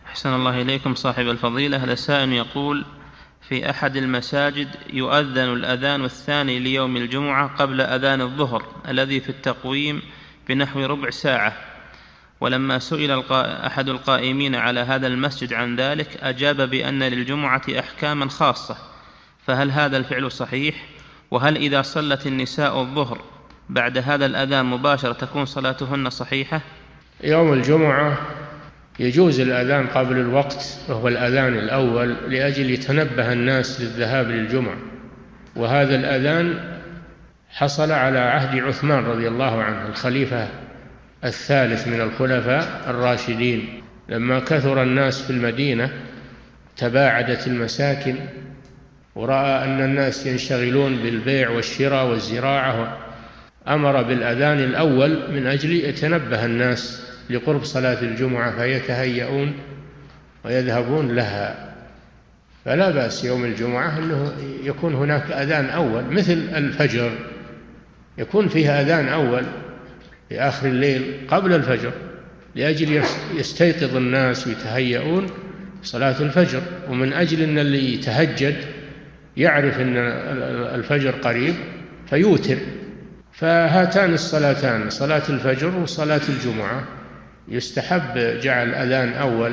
أحسن الله إليكم صاحب الفضيلة. هذا سائل يقول: في أحد المساجد يؤذن الأذان الثاني ليوم الجمعة قبل أذان الظهر الذي في التقويم بنحو ربع ساعة، ولما سئل أحد القائمين على هذا المسجد عن ذلك أجاب بأن للجمعة أحكاما خاصة، فهل هذا الفعل صحيح؟ وهل إذا صلت النساء الظهر بعد هذا الأذان مباشرة تكون صلاتهن صحيحة؟ يوم الجمعة يجوز الأذان قبل الوقت، وهو الأذان الأول، لأجل يتنبه الناس للذهاب للجمعة. وهذا الأذان حصل على عهد عثمان رضي الله عنه الخليفة الثالث من الخلفاء الراشدين، لما كثر الناس في المدينة تباعدت المساكن ورأى أن الناس ينشغلون بالبيع والشراء والزراعة، أمر بالأذان الأول من أجل يتنبه الناس لقرب صلاة الجمعة فيتهيئون ويذهبون لها. فلا بأس يوم الجمعة أنه يكون هناك أذان أول مثل الفجر، يكون فيها أذان أول في آخر الليل قبل الفجر لأجل يستيقظ الناس ويتهيئون صلاة الفجر، ومن أجل أن اللي يتهجد يعرف أن الفجر قريب فيوتر. فهاتان الصلاتان، صلاة الفجر وصلاة الجمعة، يستحب جعل أذان أول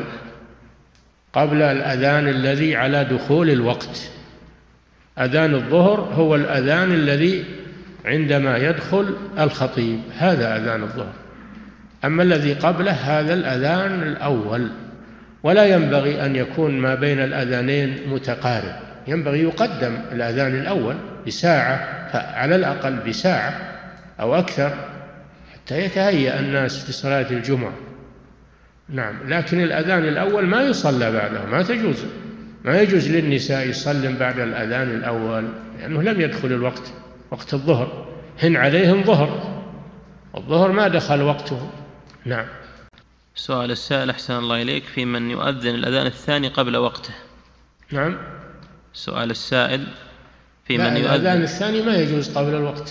قبل الأذان الذي على دخول الوقت. أذان الظهر هو الأذان الذي عندما يدخل الخطيب، هذا أذان الظهر. أما الذي قبله هذا الأذان الأول، ولا ينبغي أن يكون ما بين الأذانين متقارب، ينبغي يقدم الأذان الأول بساعة، على الأقل بساعة أو أكثر، حتى يتهيأ الناس لصلاة الجمعة. نعم، لكن الأذان الأول ما يصلى بعده، ما يجوز للنساء يصلن بعد الأذان الأول، لأنه لم يدخل الوقت، وقت الظهر، هن عليهم ظهر، الظهر ما دخل وقته. نعم. سؤال السائل أحسن الله إليك: في من يؤذن الأذان الثاني قبل وقته. نعم. سؤال السائل: في من يؤذن الأذان الثاني ما يجوز قبل الوقت،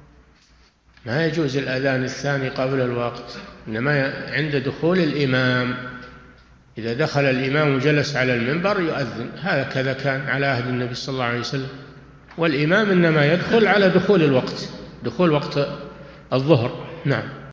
ما يجوز الأذان الثاني قبل الوقت، إنما عند دخول الإمام، إذا دخل الإمام وجلس على المنبر يؤذن، هكذا كان على عهد النبي صلى الله عليه وسلم. والإمام إنما يدخل على دخول الوقت، دخول وقت الظهر. نعم.